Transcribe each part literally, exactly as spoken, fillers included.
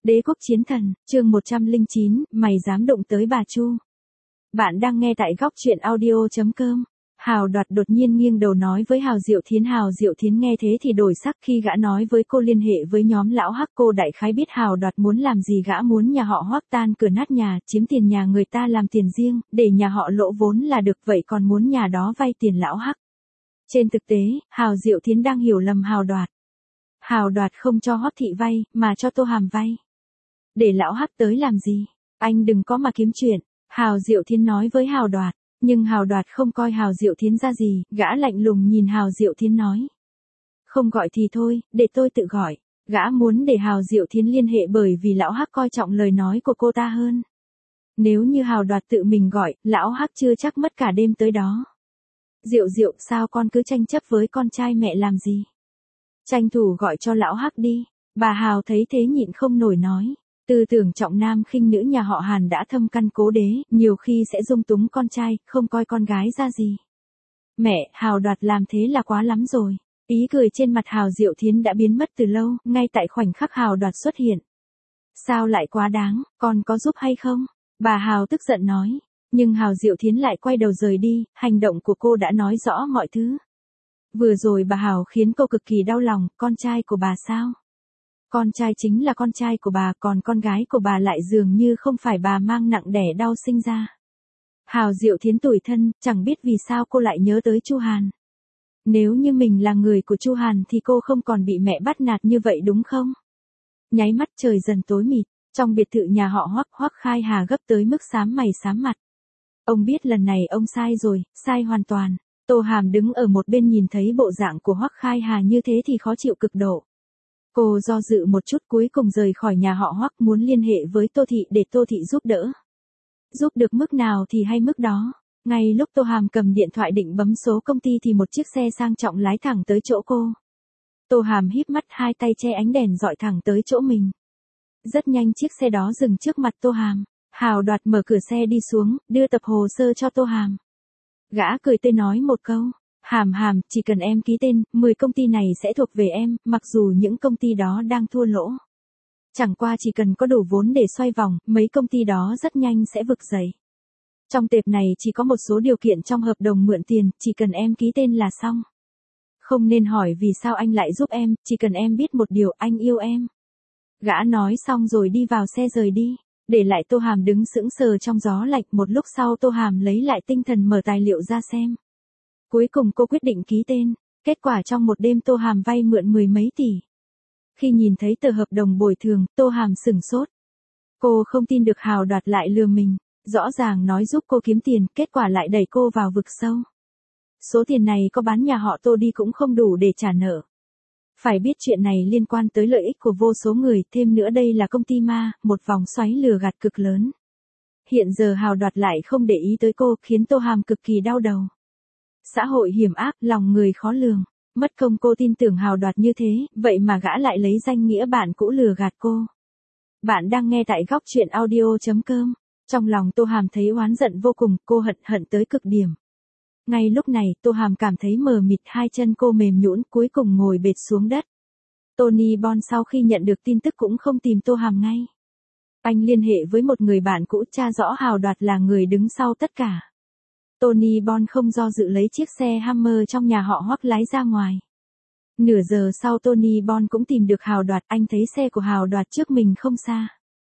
Đế quốc chiến thần, chương một trăm lẻ chín, mày dám đụng tới bà Chu. Bạn đang nghe tại góc truyện audio chấm com. Hào Đoạt đột nhiên nghiêng đầu nói với Hào Diệu Thiến. Hào Diệu Thiến nghe thế thì đổi sắc. Khi gã nói với cô liên hệ với nhóm lão Hắc, cô đại khái biết Hào Đoạt muốn làm gì. Gã muốn nhà họ Hoắc tan cửa nát nhà, chiếm tiền nhà người ta làm tiền riêng, để nhà họ lỗ vốn là được, vậy còn muốn nhà đó vay tiền lão Hắc. Trên thực tế, Hào Diệu Thiến đang hiểu lầm Hào Đoạt. Hào Đoạt không cho Hoắc thị vay, mà cho Tô Hàm vay. Để lão Hắc tới làm gì? Anh đừng có mà kiếm chuyện, Hào Diệu Thiến nói với Hào Đoạt. Nhưng Hào Đoạt không coi Hào Diệu Thiến ra gì, gã lạnh lùng nhìn Hào Diệu Thiến nói. Không gọi thì thôi, để tôi tự gọi. Gã muốn để Hào Diệu Thiến liên hệ bởi vì lão Hắc coi trọng lời nói của cô ta hơn. Nếu như Hào Đoạt tự mình gọi, lão Hắc chưa chắc mất cả đêm tới đó. Diệu Diệu, sao con cứ tranh chấp với con trai mẹ làm gì? Tranh thủ gọi cho lão Hắc đi. Bà Hào thấy thế nhịn không nổi nói. Tư tưởng trọng nam khinh nữ nhà họ Hàn đã thâm căn cố đế, nhiều khi sẽ dung túng con trai, không coi con gái ra gì. Mẹ, Hào Đoạt làm thế là quá lắm rồi. Ý cười trên mặt Hào Diệu Thiến đã biến mất từ lâu, ngay tại khoảnh khắc Hào Đoạt xuất hiện. Sao lại quá đáng, con có giúp hay không? Bà Hào tức giận nói. Nhưng Hào Diệu Thiến lại quay đầu rời đi, hành động của cô đã nói rõ mọi thứ. Vừa rồi bà Hào khiến cô cực kỳ đau lòng, con trai của bà sao? Con trai chính là con trai của bà, còn con gái của bà lại dường như không phải bà mang nặng đẻ đau sinh ra. Hào Diệu Thiến tủi thân, chẳng biết vì sao cô lại nhớ tới Chu Hàn. Nếu như mình là người của Chu Hàn thì cô không còn bị mẹ bắt nạt như vậy đúng không? Nháy mắt trời dần tối mịt, trong biệt thự nhà họ Hoắc, Hoắc Khai Hà gấp tới mức xám mày xám mặt. Ông biết lần này ông sai rồi, sai hoàn toàn. Tô Hàm đứng ở một bên nhìn thấy bộ dạng của Hoắc Khai Hà như thế thì khó chịu cực độ. Cô do dự một chút cuối cùng rời khỏi nhà họ Hoắc, muốn liên hệ với Tô Thị để Tô Thị giúp đỡ. Giúp được mức nào thì hay mức đó. Ngay lúc Tô Hàm cầm điện thoại định bấm số công ty thì một chiếc xe sang trọng lái thẳng tới chỗ cô. Tô Hàm híp mắt, hai tay che ánh đèn dọi thẳng tới chỗ mình. Rất nhanh chiếc xe đó dừng trước mặt Tô Hàm. Hào Đoạt mở cửa xe đi xuống, đưa tập hồ sơ cho Tô Hàm. Gã cười tươi nói một câu. Hàm Hàm, chỉ cần em ký tên, mười công ty này sẽ thuộc về em, mặc dù những công ty đó đang thua lỗ. Chẳng qua chỉ cần có đủ vốn để xoay vòng, mấy công ty đó rất nhanh sẽ vực dậy. Trong tệp này chỉ có một số điều kiện trong hợp đồng mượn tiền, chỉ cần em ký tên là xong. Không nên hỏi vì sao anh lại giúp em, chỉ cần em biết một điều, anh yêu em. Gã nói xong rồi đi vào xe rời đi, để lại Tô Hàm đứng sững sờ trong gió lạnh. Một lúc sau Tô Hàm lấy lại tinh thần mở tài liệu ra xem. Cuối cùng cô quyết định ký tên, kết quả trong một đêm Tô Hàm vay mượn mười mấy tỷ. Khi nhìn thấy tờ hợp đồng bồi thường, Tô Hàm sửng sốt. Cô không tin được Hào Đoạt lại lừa mình, rõ ràng nói giúp cô kiếm tiền, kết quả lại đẩy cô vào vực sâu. Số tiền này có bán nhà họ Tô đi cũng không đủ để trả nợ. Phải biết chuyện này liên quan tới lợi ích của vô số người, thêm nữa đây là công ty ma, một vòng xoáy lừa gạt cực lớn. Hiện giờ Hào Đoạt lại không để ý tới cô, khiến Tô Hàm cực kỳ đau đầu. Xã hội hiểm ác, lòng người khó lường. Mất công cô tin tưởng Hào Đoạt như thế, vậy mà gã lại lấy danh nghĩa bạn cũ lừa gạt cô. Bạn đang nghe tại góc truyện audio chấm com. Trong lòng Tô Hàm thấy oán giận vô cùng, cô hận hận tới cực điểm. Ngay lúc này, Tô Hàm cảm thấy mờ mịt, hai chân cô mềm nhũn, cuối cùng ngồi bệt xuống đất. Tony Bon sau khi nhận được tin tức cũng không tìm Tô Hàm ngay. Anh liên hệ với một người bạn cũ, tra rõ Hào Đoạt là người đứng sau tất cả. Tony Bon không do dự lấy chiếc xe Hammer trong nhà họ Hoắc lái ra ngoài. Nửa giờ sau Tony Bon cũng tìm được Hào Đoạt, anh thấy xe của Hào Đoạt trước mình không xa.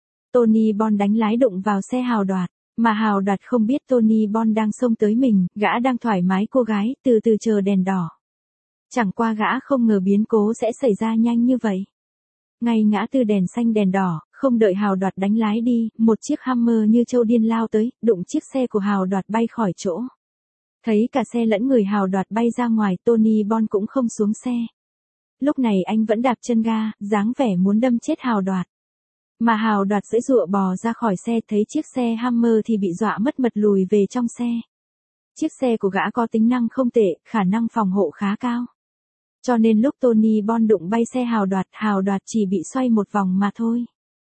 Tony Bon đánh lái đụng vào xe Hào Đoạt, mà Hào Đoạt không biết Tony Bon đang xông tới mình, gã đang thoải mái cô gái, từ từ chờ đèn đỏ. Chẳng qua gã không ngờ biến cố sẽ xảy ra nhanh như vậy. Ngay ngã tư đèn xanh đèn đỏ, không đợi Hào Đoạt đánh lái đi, một chiếc Hammer như trâu điên lao tới, đụng chiếc xe của Hào Đoạt bay khỏi chỗ. Thấy cả xe lẫn người Hào Đoạt bay ra ngoài, Tony Bon cũng không xuống xe. Lúc này anh vẫn đạp chân ga, dáng vẻ muốn đâm chết Hào Đoạt. Mà Hào Đoạt giãy giụa bò ra khỏi xe, thấy chiếc xe Hammer thì bị dọa mất mật lùi về trong xe. Chiếc xe của gã có tính năng không tệ, khả năng phòng hộ khá cao. Cho nên lúc Tony Bon đụng bay xe Hào Đoạt, Hào Đoạt chỉ bị xoay một vòng mà thôi.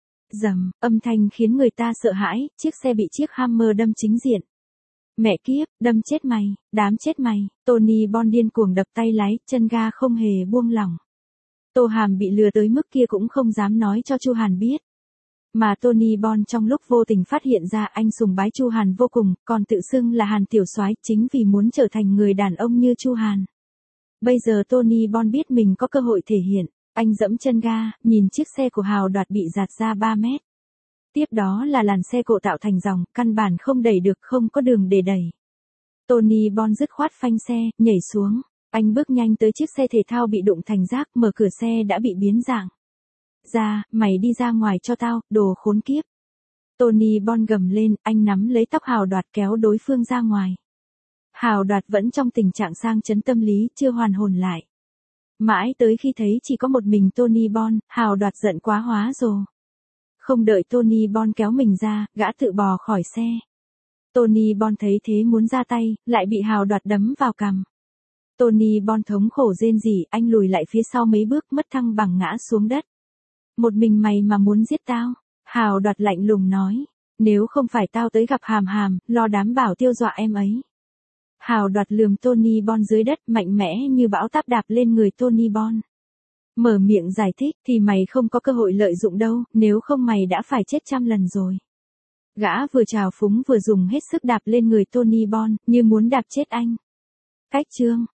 Rầm, âm thanh khiến người ta sợ hãi, chiếc xe bị chiếc Hammer đâm chính diện. Mẹ kiếp, đâm chết mày, đám chết mày, Tony Bon điên cuồng đập tay lái, chân ga không hề buông lỏng. Tô Hàm bị lừa tới mức kia cũng không dám nói cho Chu Hàn biết. Mà Tony Bon trong lúc vô tình phát hiện ra anh sùng bái Chu Hàn vô cùng, còn tự xưng là Hàn tiểu soái chính vì muốn trở thành người đàn ông như Chu Hàn. Bây giờ Tony Bon biết mình có cơ hội thể hiện, anh dẫm chân ga, nhìn chiếc xe của Hào Đoạt bị dạt ra ba mét. Tiếp đó là làn xe cộ tạo thành dòng, căn bản không đẩy được, không có đường để đẩy. Tony Bon dứt khoát phanh xe, nhảy xuống. Anh bước nhanh tới chiếc xe thể thao bị đụng thành rác, mở cửa xe đã bị biến dạng. Ra, mày đi ra ngoài cho tao, đồ khốn kiếp. Tony Bon gầm lên, anh nắm lấy tóc Hào Đoạt kéo đối phương ra ngoài. Hào Đoạt vẫn trong tình trạng sang chấn tâm lý, chưa hoàn hồn lại. Mãi tới khi thấy chỉ có một mình Tony Bon, Hào Đoạt giận quá hóa rồ. Không đợi Tony Bon kéo mình ra, gã tự bò khỏi xe. Tony Bon thấy thế muốn ra tay, lại bị Hào Đoạt đấm vào cằm. Tony Bon thống khổ rên rỉ, anh lùi lại phía sau mấy bước, mất thăng bằng ngã xuống đất. Một mình mày mà muốn giết tao? Hào Đoạt lạnh lùng nói. Nếu không phải tao tới gặp Hàm Hàm, lo đám bảo tiêu dọa em ấy. Hào Đoạt lườm Tony Bon dưới đất, mạnh mẽ như bão táp đạp lên người Tony Bon. Mở miệng giải thích, thì mày không có cơ hội lợi dụng đâu, nếu không mày đã phải chết trăm lần rồi. Gã vừa trào phúng vừa dùng hết sức đạp lên người Tony Bon, như muốn đạp chết anh. Cách chương